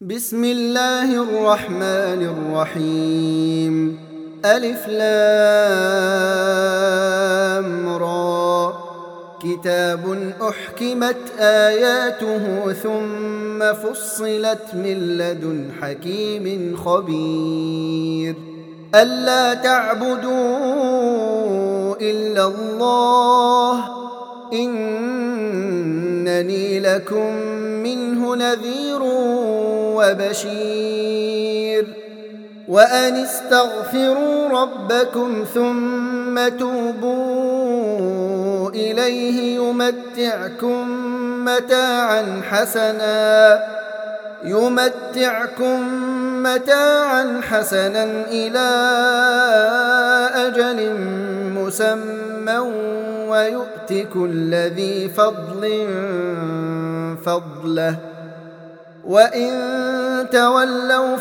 بسم الله الرحمن الرحيم. ألف لام را. كتاب أحكمت آياته ثم فصلت من لدن حكيم خبير. ألا تعبدوا إلا الله إنني لكم منه نذير وبشير. وأن استغفروا ربكم ثم توبوا إليه يمتعكم متاعا حسنا إلى أجل مسمى ويؤت كل ذي فضل فضله وإن تولوا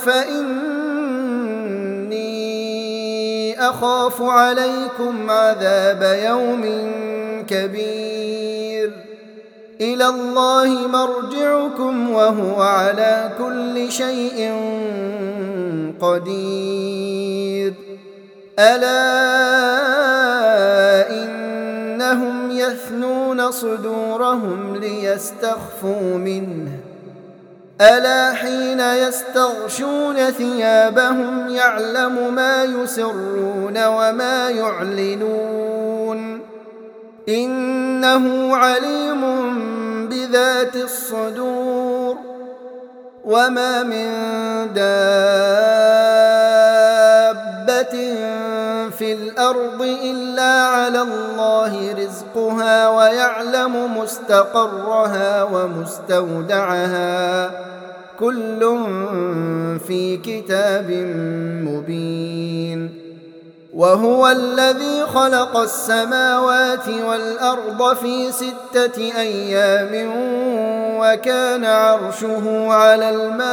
فإني أخاف عليكم عذاب يوم كبير. إلى الله مرجعكم وهو على كل شيء قدير. ألا إنهم يثنون صدورهم ليستخفوا منه ألا حين يستغشون ثيابهم يعلم ما يسرون وما يعلنون إنه عليم بذات الصدور. وما من دابة في الأرض إلا على الله رزقها ويعلم مستقرها ومستودعها كل في كتاب مبين. وهو الذي خلق السماوات والأرض في 6 أيام وكان عرشه على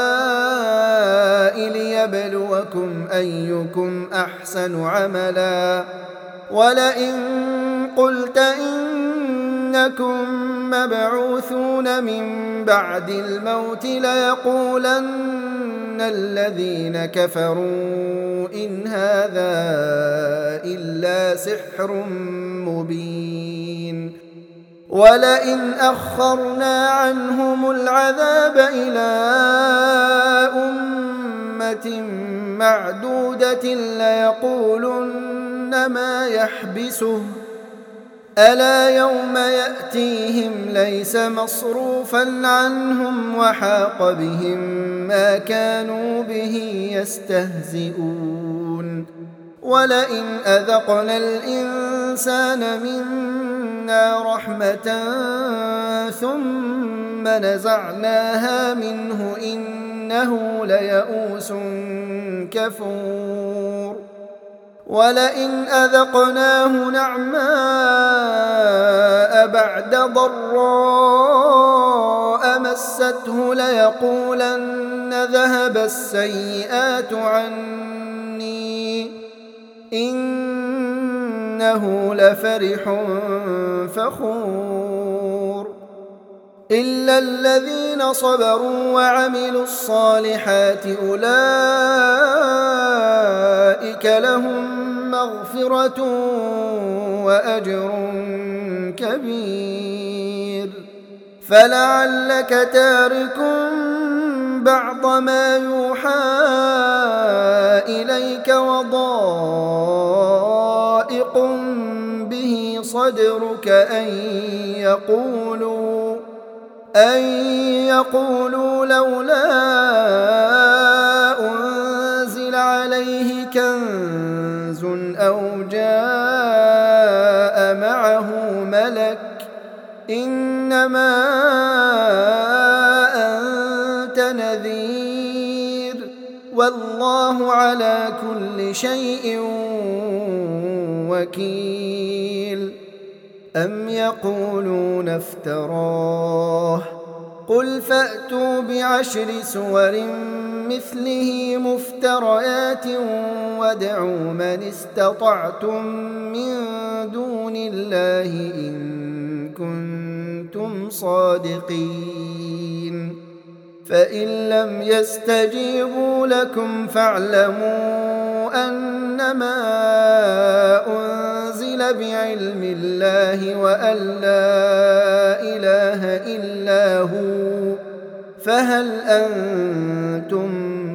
الماء ليبلوكم أيكم أحسن عملا. ولئن قلت إنكم مبعوثون من بعد الموت ليقولن الذين كفروا إن هذا إلا سحر مبين. ولئن أخرنا عنهم العذاب إلى أمة معدودة ليقولن ما يحبسه ألا يوم يأتيهم ليس مصروفا عنهم وحاق بهم ما كانوا به يستهزئون. ولئن أذقنا الإنسان منا رحمة ثم نزعناها منه إنه ليئوس كفور. ولئن أذقناه نعماء بعد ضراء مسته ليقولن ذهب السيئات عني إنه لفرح فخور. إلا الذين صبروا وعملوا الصالحات أولئك لهم مغفرة وأجر كبير. فلعلك تارك بعض ما يوحى إليك وضائق به صدرك أن يقولوا لولا أنزل عليه كنز أو جاء معه ملك إنما أنت نذير والله على كل شيء وكيل. أم يقولون افتراه قل فأتوا ب10 سور مثله مفتريات وادعوا من استطعتم من دون الله إن كنتم صادقين. فإن لم يستجيبوا لكم فاعلموا أنما أنزل بعلم الله وأن لا إله إلا هو، فهل أنتم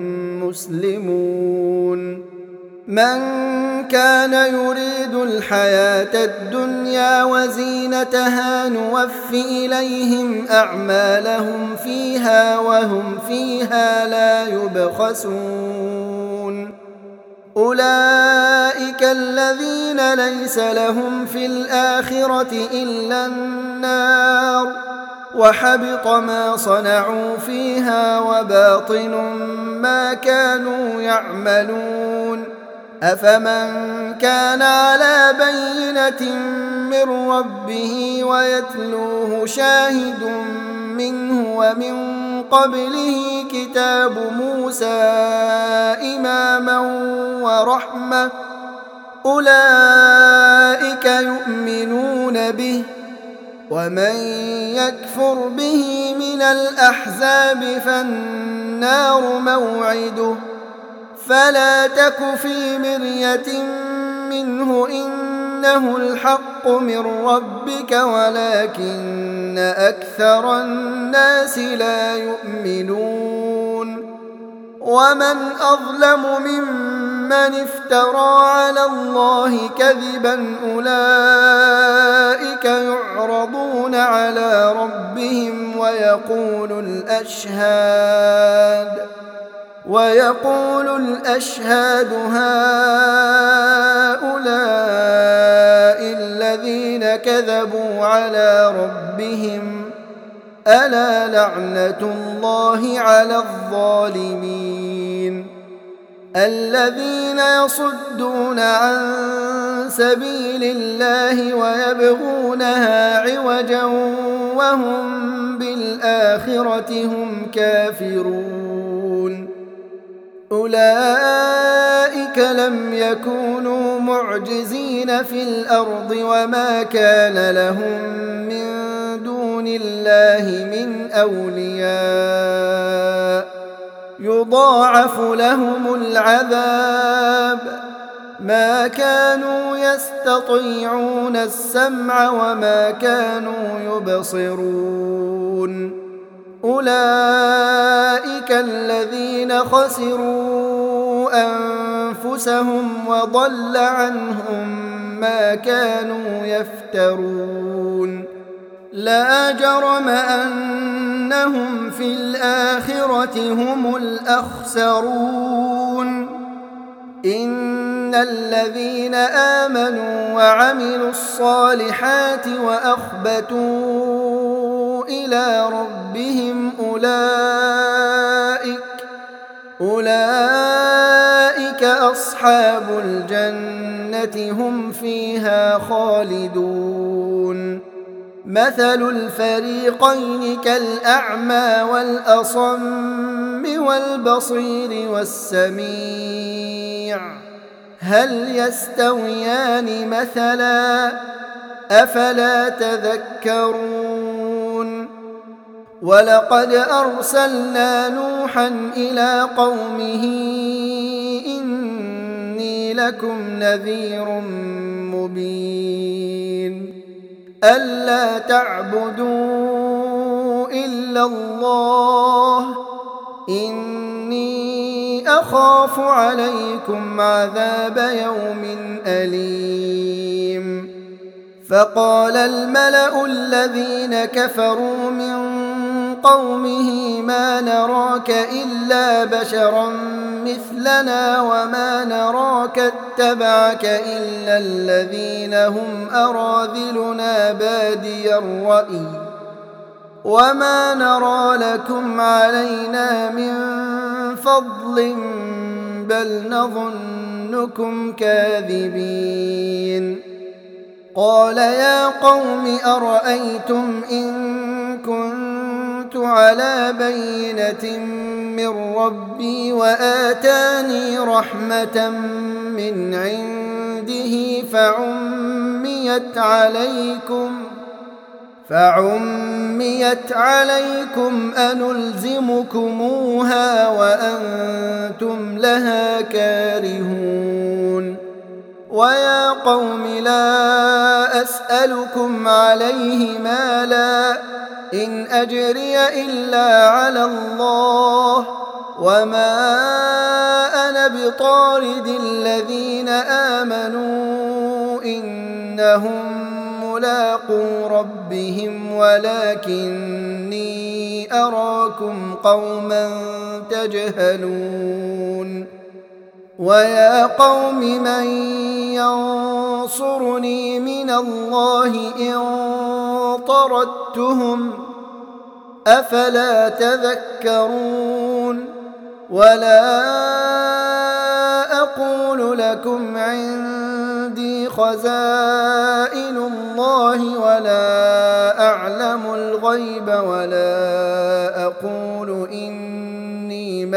مسلمون؟ من كان يريد الحياة الدنيا وزينتها نوف إليهم أعمالهم فيها وهم فيها لا يبخسون. أولئك الذين ليس لهم في الآخرة إلا النار، وحبط ما صنعوا فيها وباطل ما كانوا يعملون. أفمن كان على بينة من ربه ويتلوه شاهد منه ومن قبله كتاب موسى إماما ورحمة، أولئك يؤمنون به، ومن يكفر به من الأحزاب فالنار موعده، فلا تك في مرية منه إنه الحق من ربك ولكن أكثر الناس لا يؤمنون. ومن أظلم ممن افترى على الله كذبا، أولئك يعرضون على ربهم ويقول الأشهاد هؤلاء الذين كذبوا على ربهم، ألا لعنة الله على الظالمين. الذين يصدون عن سبيل الله ويبغونها عوجا وهم بالآخرة هم كافرون. أولئك لم يكونوا معجزين في الأرض وما كان لهم من دون الله من أولياء، يضاعف لهم العذاب، ما كانوا يستطيعون السمع وما كانوا يبصرون. أولئك الذين خسروا أنفسهم وضل عنهم ما كانوا يفترون. لا جرم أنهم في الآخرة هم الأخسرون. إن الذين آمنوا وعملوا الصالحات وأخبتوا إلى ربهم أولئك أصحاب الجنة هم فيها خالدون. مثل الفريقين كالأعمى والأصم والبصير والسميع، هل يستويان مثلا؟ أفلا تذكرون؟ ولقد أرسلنا نوحا إلى قومه إني لكم نذير مبين، ألا تعبدوا إلا الله، إني أخاف عليكم عذاب يوم أليم. فقال الملأ الذين كفروا من قومه ما نراك إلا بشرا مثلنا وما نراك اتبعك إلا الذين هم أراذلنا بادي الرأي وما نرى لكم علينا من فضل بل نظنكم كاذبين. قال يا قوم أرأيتم إن كنت على بينة من ربي وآتاني رحمة من عنده فعميت عليكم أنلزمكموها وأنتم لها كارهون ويا قوم لا أسألكم عليه مالا إن أجري إلا على الله وما أنا بطارد الذين آمنوا إنهم ملاقو ربهم ولكني أراكم قوما تجهلون ويا قوم من ينصرني من الله إن طردتهم أفلا تذكرون ولا أقول لكم عندي خزائن الله ولا أعلم الغيب ولا أقول إني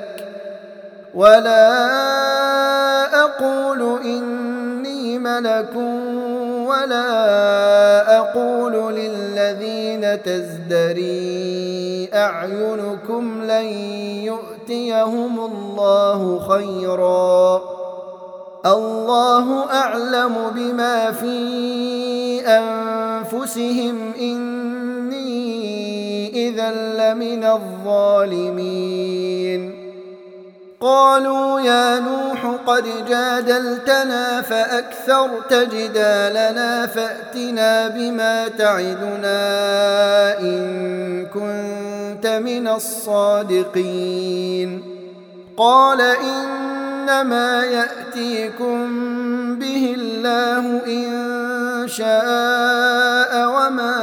ملك ولا أقول للذين تزدري أعينكم لن يؤتيهم الله خيرا الله أعلم بما في أنفسهم إني إذا لمن الظالمين قالوا يا نوح قد جادلتنا فأكثرت جدالنا فأتنا بما تعدنا إن كنت من الصادقين قال إنما يأتيكم به الله إن شاء وما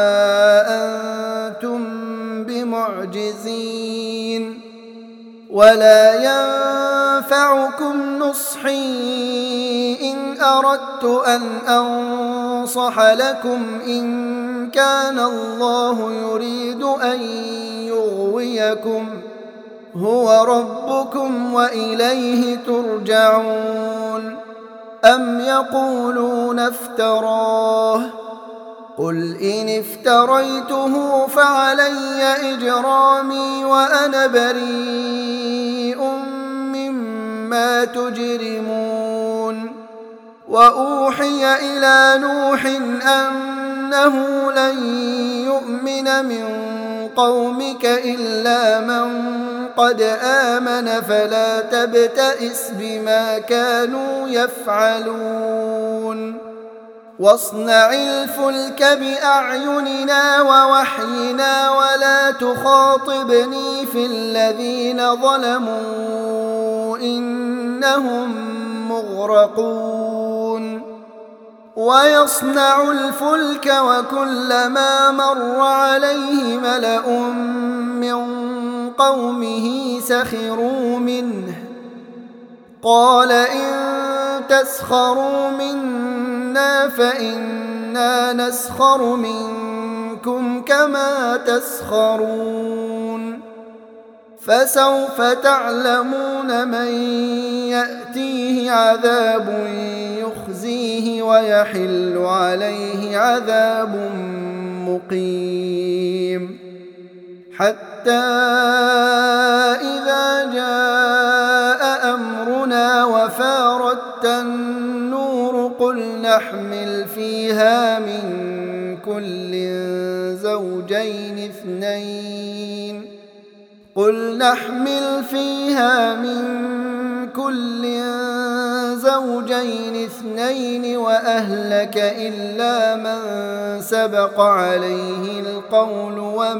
أنتم بمعجزين ولا ينفعكم نصحي إن أردت أن أنصح لكم إن كان الله يريد أن يغويكم هو ربكم وإليه ترجعون أم يقولون افتراه قل إن افتريته فعلي إجرامي وأنا بريء مما تجرمون وأوحي إلى نوح أنه لن يؤمن من قومك إلا من قد آمن فلا تبتئس بما كانوا يفعلون واصنع الفلك بأعيننا ووحينا ولا تخاطبني في الذين ظلموا إنهم مغرقون ويصنع الفلك وكلما مر عليه ملأ من قومه سخروا منه قال إن تسخروا منا فإنا نسخر منكم كما تسخرون فسوف تعلمون من يأتيه عذاب يخزيه ويحل عليه عذاب مقيم حتى إذا جاء أمرنا وفارت النور قل نحمل فيها من كل زوجين اثنين وأهلك إلا من سبق عليه القول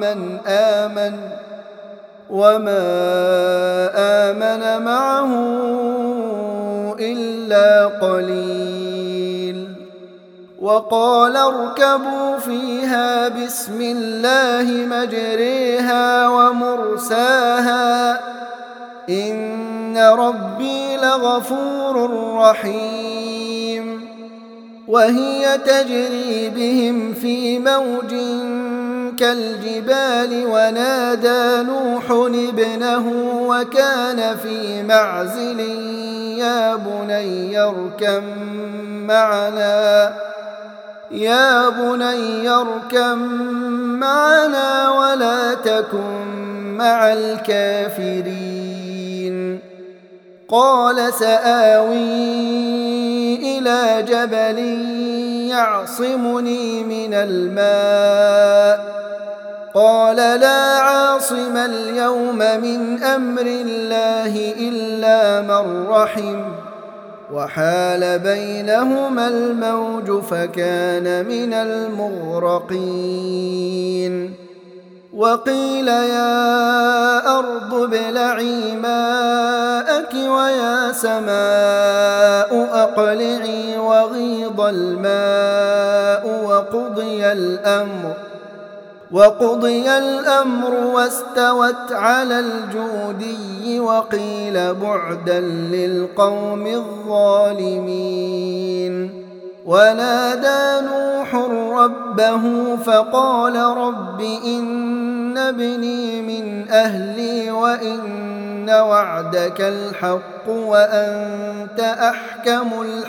وما آمن معه إلا قليل وقال اركبوا فيها بسم الله مجريها ومرساها إن ربي لغفور رحيم وهي تجري بهم في موج كالجبال ونادى نوح ابنه وكان في معزل يا بني اركب معنا ولا تكن مع الكافرين. قال سآوي إلى جبل يعصمني من الماء. قال لا عاصم اليوم من أمر الله إلا من رحم، وحال بينهما الموج فكان من المغرقين. وقيل يا أرض ابلعي ماءك ويا سماء أقلعي وغيض الماء وقضي الأمر واستوت على الجودي. وقيل بعدا للقوم الظالمين. ونادى نوح ربه فقال رب إن ابني من أهلي وإن وعدك الحق وأنت أحكم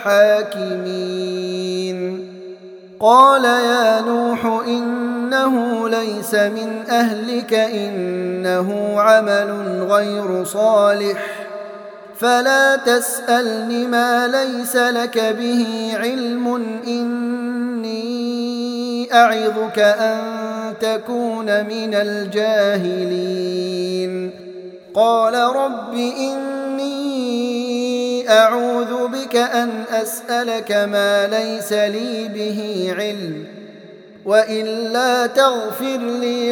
الحاكمين. قال يا نوح إنه ليس من أهلك إنه عمل غير صالح فلا تسألني ما ليس لك به علم إني أعظك أن تكون من الجاهلين. قال رب إني أعوذ بك أن أسألك ما ليس لي به علم وإلا تغفر لي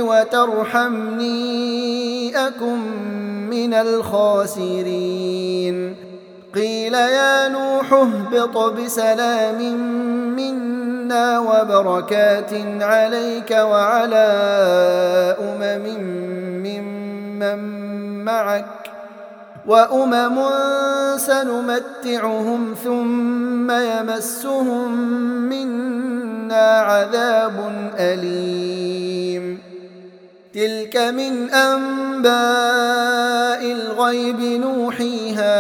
وترحمني أكن من الخاسرين. قيل يا نوح اهبط بسلام منا وبركات عليك وعلى ممن معك وأمم سنمتعهم ثم يمسهم منا عذاب أليم. تلك من أنباء الغيب نوحيها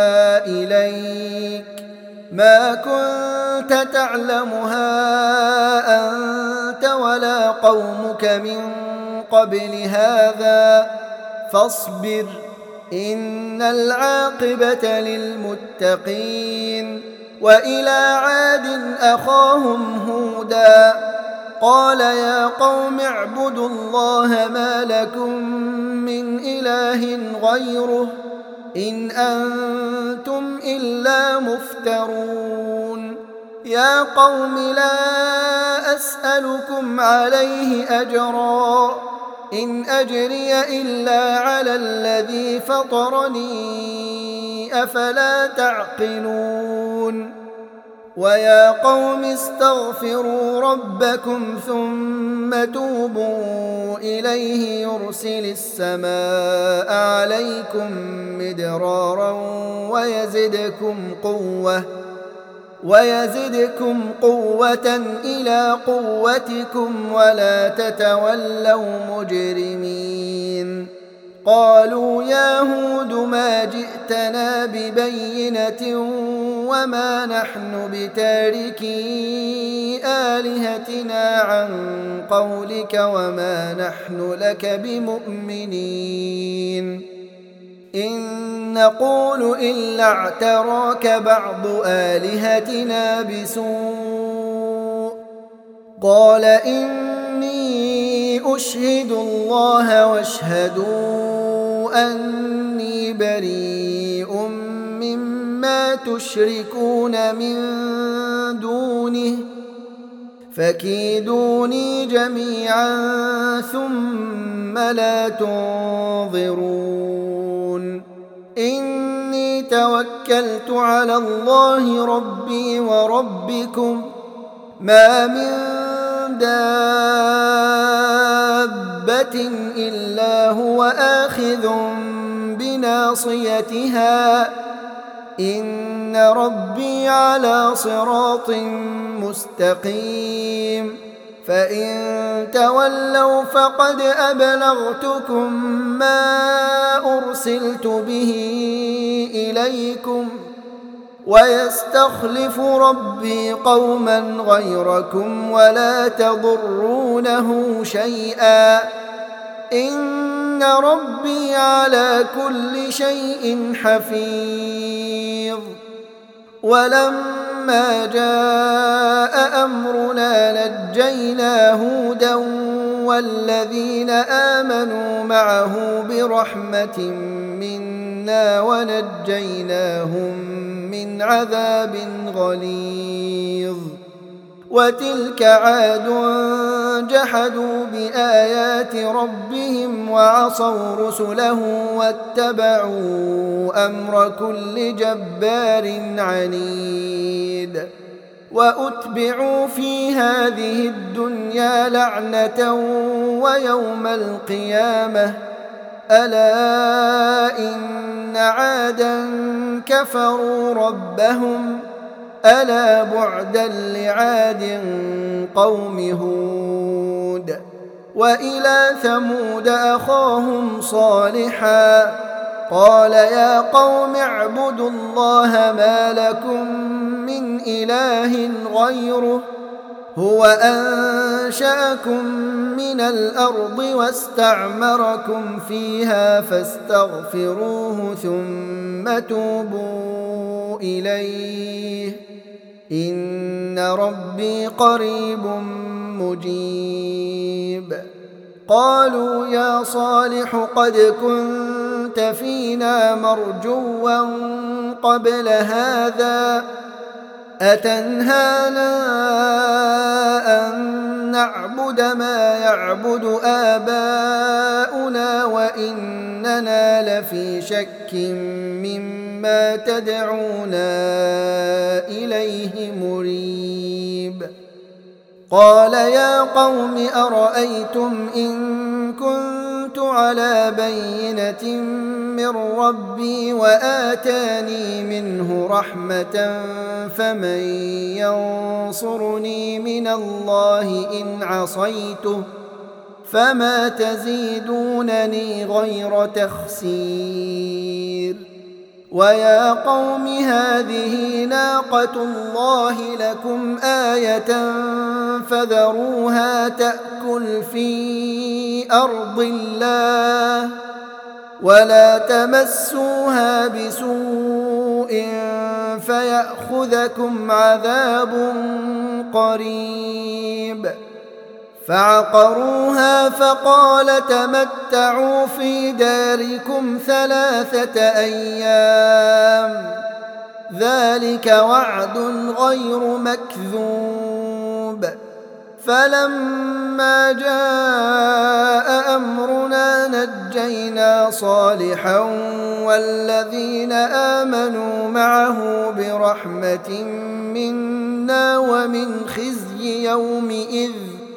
إليك ما كنت تعلمها أنت ولا قومك من قبل هذا فاصبر إن العاقبة للمتقين. وإلى عاد أخاهم هودا قال يا قوم اعبدوا الله ما لكم من إله غيره إن أنتم إلا مفترون. يا قوم لا أسألكم عليه أجرا إن أجري إلا على الذي فطرني أفلا تعقلون. ويا قوم استغفروا ربكم ثم توبوا إليه يرسل السماء عليكم مدرارا ويزدكم قوة إلى قوتكم ولا تتولوا مجرمين. قالوا يا هود ما جئتنا ببينة وما نحن بتاركي آلهتنا عن قولك وما نحن لك بمؤمنين إن نقول إلا اعتراك بعض آلهتنا بسوء. قال إني أشهد الله واشهدوا أني بريء مما تشركون من دونه فكيدوني جميعا ثم لا تنظرون. إني توكلت على الله ربي وربكم ما من دابة إلا هو آخذ بناصيتها إن ربي على صراط مستقيم. فإن تولوا فقد أبلغتكم ما أرسلت به إليكم ويستخلف ربي قوما غيركم ولا تضرونه شيئا إن ربي على كل شيء حفيظ. ولما جاء أمرنا نجينا هودا والذين آمنوا معه برحمة منا ونجيناهم من عذاب غليظ. وتلك عاد جحدوا بآيات ربهم وعصوا رسله واتبعوا أمر كل جبار عنيد. وأتبعوا في هذه الدنيا لعنة ويوم القيامة ألا إن عادا كفروا ربهم ألا بعدا لعاد قوم هود. وإلى ثمود أخاهم صالحا قال يا قوم اعبدوا الله ما لكم من إله غيره هو أنشأكم من الأرض واستعمركم فيها فاستغفروه ثم توبوا إليه إن ربي قريب مجيب. قالوا يا صالح قد كنت فينا مرجوا قبل هذا أتنهانا أن نعبد ما يعبد آباؤنا وإننا لفي شك مما تدعونا إليه مريب. قال يا قوم أرأيتم إن كنت على بينة من ربي وآتاني منه رحمة فمن ينصرني من الله إن عصيته فما تزيدونني غير تخسير. ويا قوم هذه ناقة الله لكم آية فذروها تأكل في أرض الله ولا تمسوها بسوء فيأخذكم عذاب قريب. فعقروها فقال تمتعوا في داركم 3 أيام ذلك وعد غير مكذوب. فلما جاء أمرنا نجينا صالحا والذين آمنوا معه برحمة منا ومن خزي يومئذ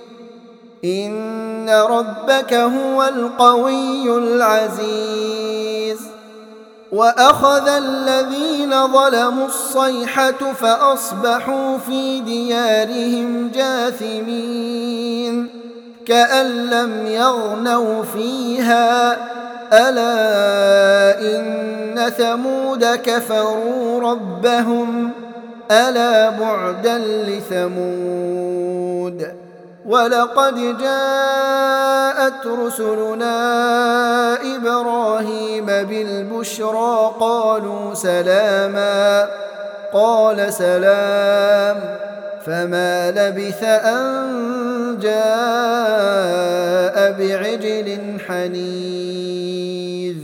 إن ربك هو القوي العزيز. وأخذ الذين ظلموا الصيحة فأصبحوا في ديارهم جاثمين كأن لم يغنوا فيها ألا إن ثمود كفروا ربهم ألا بعدا لثمود. ولقد جاءت رسلنا إبراهيم بالبشرى قالوا سلاما قال سلام فما لبث أن جاء بعجل حنيذ.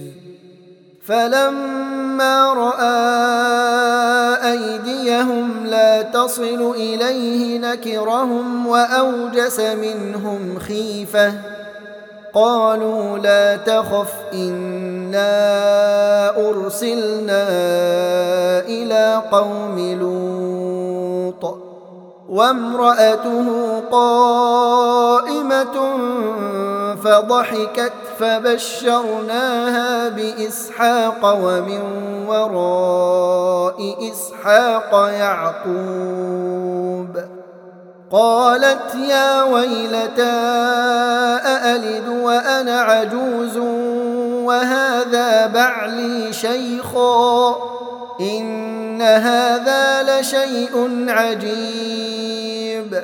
فلما رأى أيديهم لا تصل إليه نكرهم وأوجس منهم خيفة قالوا لا تخف إنا أرسلنا إلى قوم لوط وامرأته قائمة فضحكت فبشرناها بإسحاق ومن وراء إسحاق يعقوب. قالت يا ويلتى أألد وأنا عجوز وهذا بعلي شيخا إن إن هذا لشيء عجيب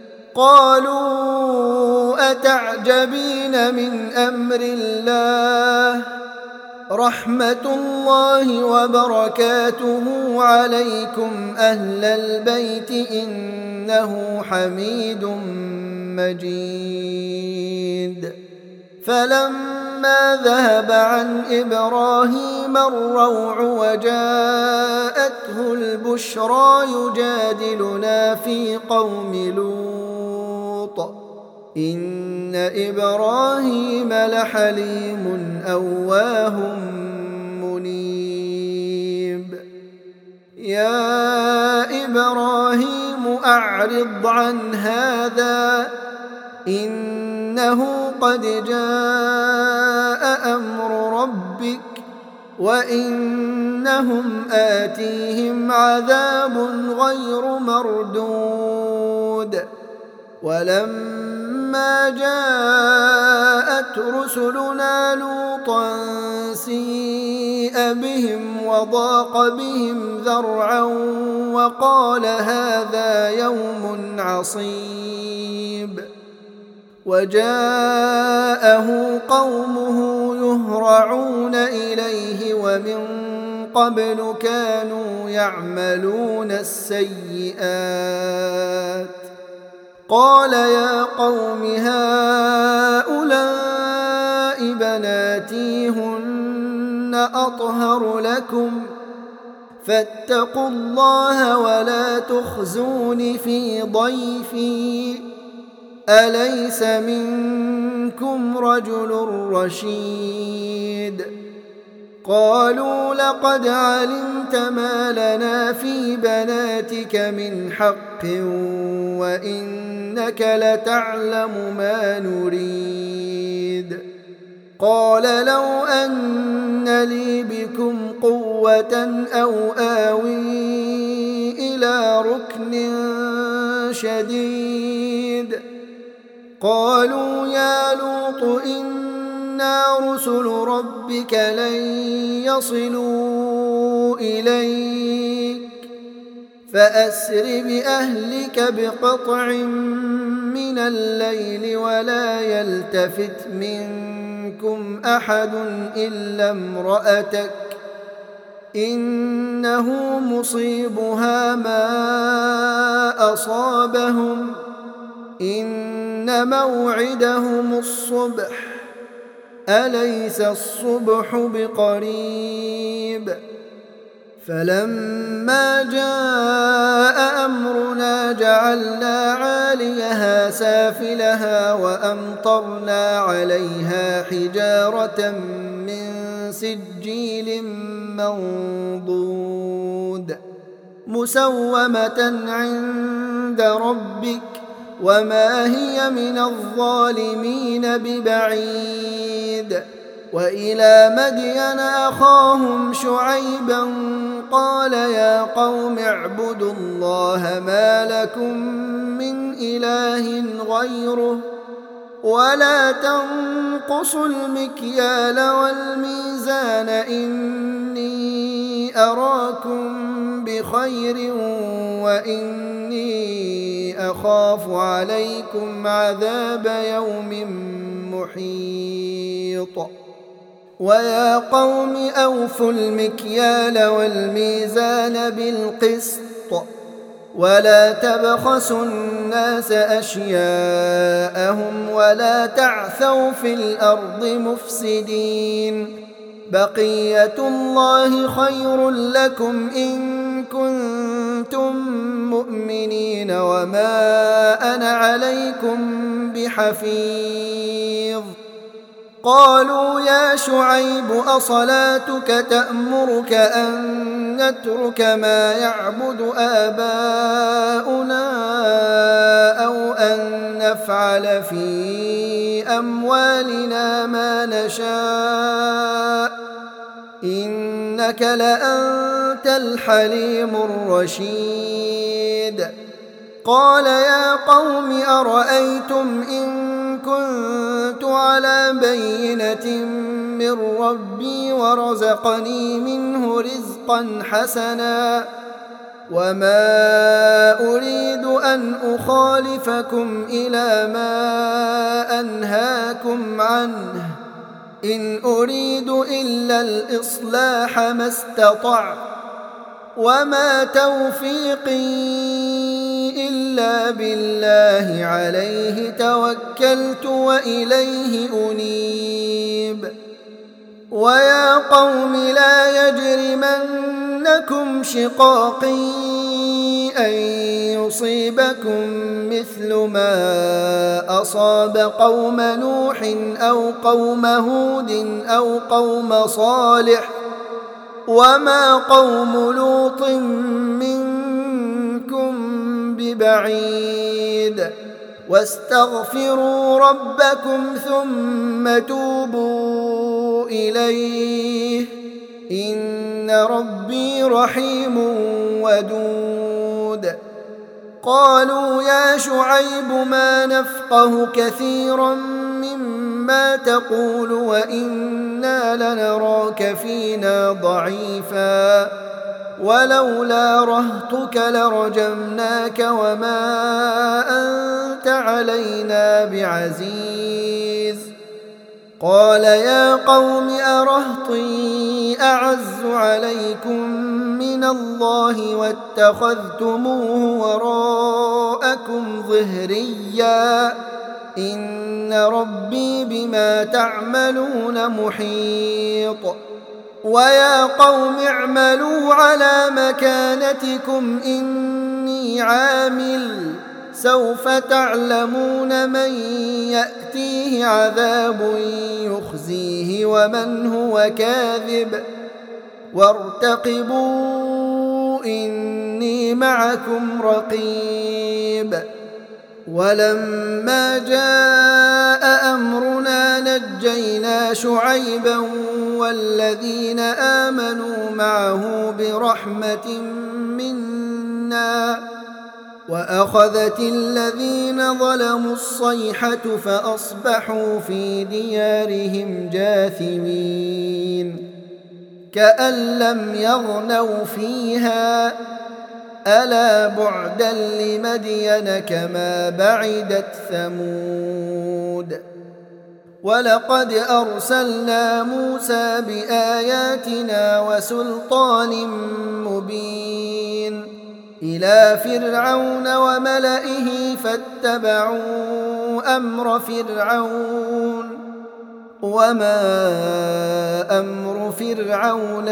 قالوا أتعجبين من أمر الله رحمة الله وبركاته عليكم أهل البيت إنه حميد مجيد فلما ذهب عن إبراهيم الروع وجاءته البشرى يجادلنا في قوم لوط إن إبراهيم لحليم أواه منيب يا إبراهيم أعرض عن هذا إنه قد جاء أمر ربك وإنهم آتيهم عذاب غير مردود ولما جاءت رسلنا لوطا سيء بهم وضاق بهم ذرعا وقال هذا يوم عصيب وجاءه قومه يهرعون إليه ومن قبل كانوا يعملون السيئات قال يا قوم هؤلاء بناتي هن أطهر لكم فاتقوا الله ولا تخزون في ضيفي أليس منكم رجل رشيد قالوا لقد علمت ما لنا في بناتك من حق وإنك لتعلم ما نريد قال لو أن لي بكم قوة أو آوي إلى ركن شديد قالوا يا لوط إنا رسل ربك لن يصلوا إليك فأسر بأهلك بقطع من الليل ولا يلتفت منكم أحد إلا امرأتك إنه مصيبها ما أصابهم إن موعدهم الصبح أليس الصبح بقريب فلما جاء أمرنا جعلنا عاليها سافلها وأمطرنا عليها حجارة من سجيل منضود مسومة عند ربك وما هي من الظالمين ببعيد وإلى مدين أخاهم شعيبا قال يا قوم اعبدوا الله ما لكم من إله غيره ولا تنقصوا المكيال والميزان إني أراكم بخير وإني أخاف عليكم عذاب يوم محيط ويا قوم أوفوا المكيال والميزان بالقسط ولا تبخسوا الناس أشياءهم ولا تعثوا في الأرض مفسدين بقية الله خير لكم إن كنتم مؤمنين وما أنا عليكم بحفيظ قالوا يا شعيب أصلاتك تأمرك أن نترك ما يعبد آباؤنا أو أن نفعل في أموالنا ما نشاء إنك لأنت الحليم الرشيد قال يا قوم أرأيتم إن كنت على بينة من ربي ورزقني منه رزقا حسنا وما أريد أن أخالفكم إلى ما أنهاكم عنه إن أريد إلا الإصلاح ما استطعت وما توفيقي إلا بالله عليه توكلت وإليه أنيب ويا قوم لا يجرمنكم شقاقي أن يصيبكم مثل ما أصاب قوم نوح أو قوم هود أو قوم صالح وما قوم لوط منكم ببعيد واستغفروا ربكم ثم توبوا إليه إن ربي رحيم ودود قالوا يا شعيب ما نفقه كثيرا مما تقول وإنا لنراك فينا ضعيفا ولولا رهطك لرجمناك وما أنت علينا بعزيز قال يا قوم أرهطي أعز عليكم من الله واتخذتموه وراءكم ظهريا إن ربي بما تعملون محيط ويا قوم اعملوا على مكانتكم إني عامل سوف تعلمون من يأتيه عذاب يخزيه ومن هو كاذب وارتقبوا إني معكم رقيب ولما جاء أمرنا نجينا شعيبا والذين آمنوا معه برحمة منا وأخذت الذين ظلموا الصيحة فأصبحوا في ديارهم جاثمين كأن لم يغنوا فيها ألا بعدا لمدين كما بعدت ثمود ولقد أرسلنا موسى بآياتنا وسلطان مبين إلى فرعون وملئه فاتبعوا أمر فرعون وما أمر فرعون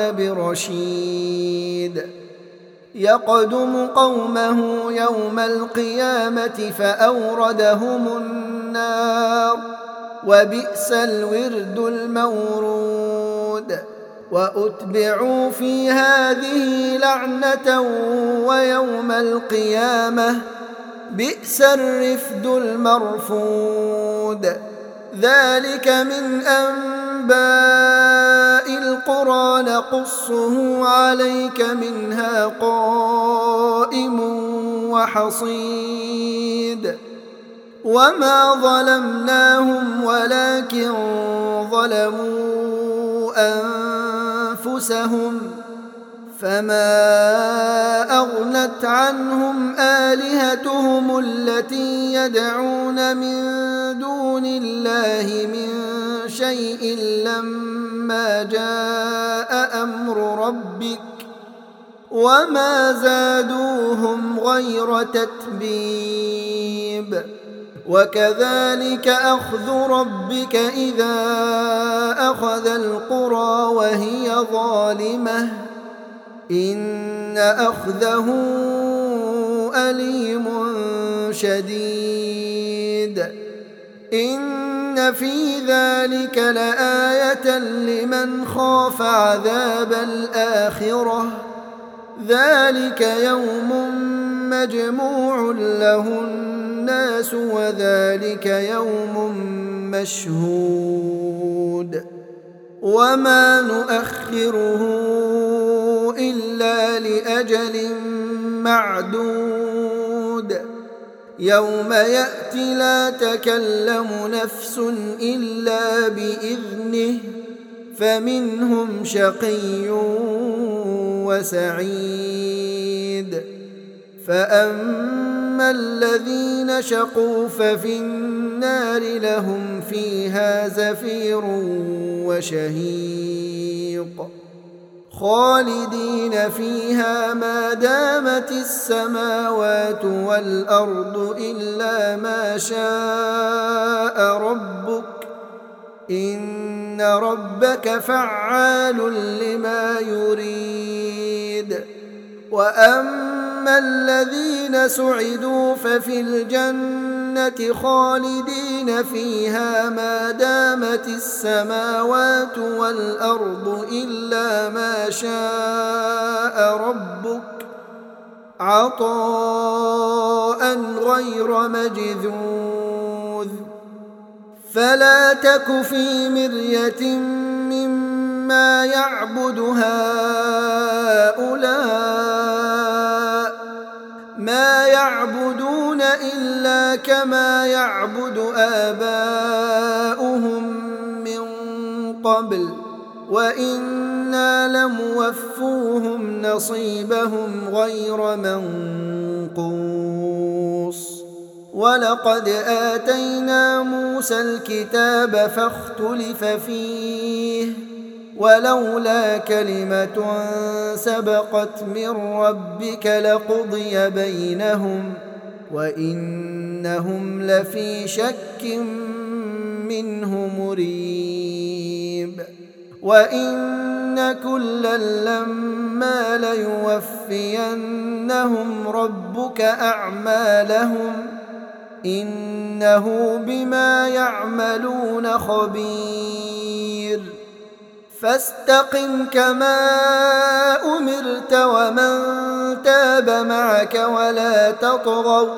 برشيد يقدم قومه يوم القيامة فأوردهم النار وبئس الورد المورود وأتبعوا في هذه لعنة ويوم القيامة بئس الرفد المرفود ذلك من أنباء القرى نقصه عليك منها قائم وحصيد وما ظلمناهم ولكن ظلموا أنفسهم فما أغنت عنهم آلهتهم التي يدعون من دون الله من شيء لما جاء أمر ربك وما زادوهم غير تتبيب وكذلك أخذ ربك إذا أخذ القرى وهي ظالمة إن أخذه أليم شديد إن في ذلك لآية لمن خاف عذاب الآخرة ذلك يوم مجموع له الناس وذلك يوم مشهود وما نؤخره إلا لأجل معدود يوم يأتي لا تكلم نفس إلا بإذنه فمنهم شقي وسعيد. فأما الذين شقوا ففي النار لهم فيها زفير وشهيق خالدين فيها ما دامت السماوات والأرض إلا ما شاء ربك إن ربك فعال لما يريد. وأما الذين سعدوا ففي الجنة خالدين فيها ما دامت السماوات والأرض إلا ما شاء ربك عطاء غير مجذوذ. فلا تك في مرية مما يعبد هؤلاء ما يعبدون إلا كما يعبد آباؤهم من قبل وإنا لموفوهم نصيبهم غير منقوص. ولقد آتينا موسى الكتاب فاختلف فيه ولولا كلمة سبقت من ربك لقضي بينهم وإنهم لفي شك منه مريب. وإن كلا لما ليوفينهم ربك أعمالهم إنه بما يعملون خبير. فاستقم كما أمرت ومن تاب معك ولا تطغوا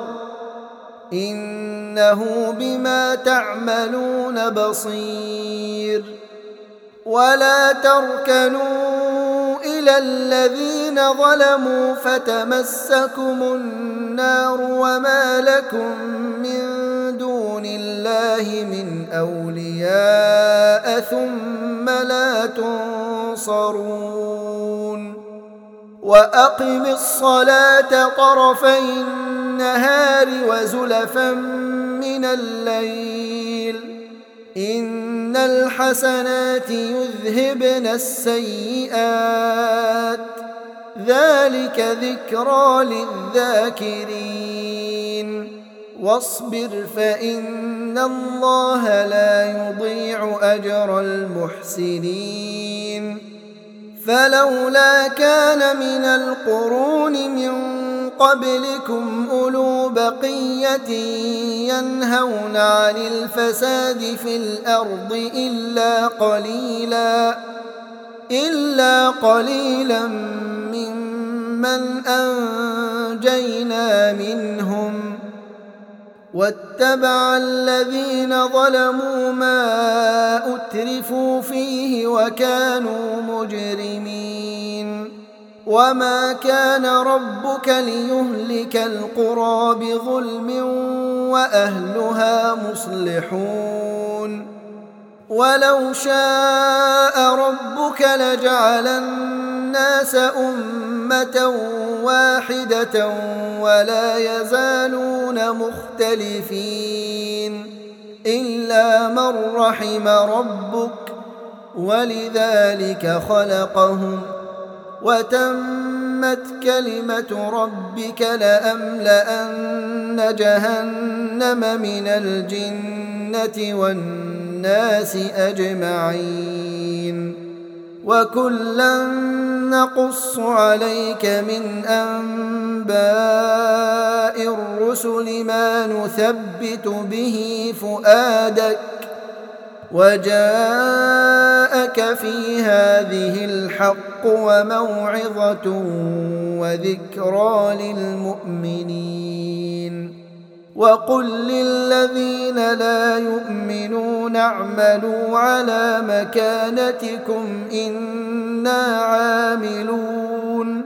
إنه بما تعملون بصير. ولا تركنوا إلى الذين ظلموا فتمسكم النار وما لكم من دون الله من أولياء ثم لا تنصرون. وأقم الصلاة طرفي النهار وزلفا من الليل إن الحسنات يذهبن السيئات ذلك ذكرى للذاكرين. واصبر فإن الله لا يضيع أجر المحسنين. فلولا كان من القرون من قبلكم أولو بقية ينهون عن الفساد في الأرض إلا قليلا ممن أنجينا منهم واتبع الذين ظلموا ما أترفوا فيه وكانوا مجرمين. وما كان ربك ليهلك القرى بظلم وأهلها مصلحون. ولو شاء ربك لجعل الناس أمة واحدة ولا يزالون مختلفين إلا من رحم ربك ولذلك خلقهم وتمت كلمة ربك لأملأن جهنم من الجنة والناس أجمعين. وكلا نقص عليك من أنباء الرسل ما نثبت به فؤادك وجاءك في هذه الحق وموعظة وذكرى للمؤمنين. وقل للذين لا يؤمنون اعملوا على مكانتكم إنا عاملون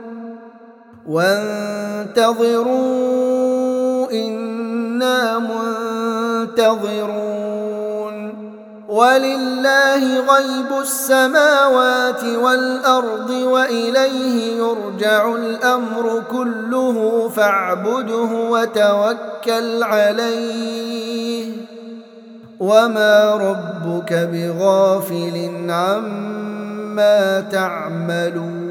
وانتظروا إنا منتظرون ولله غيب السماوات والأرض وإليه يرجع الأمر كله فاعبده وتوكل عليه وما ربك بغافل عما تعملون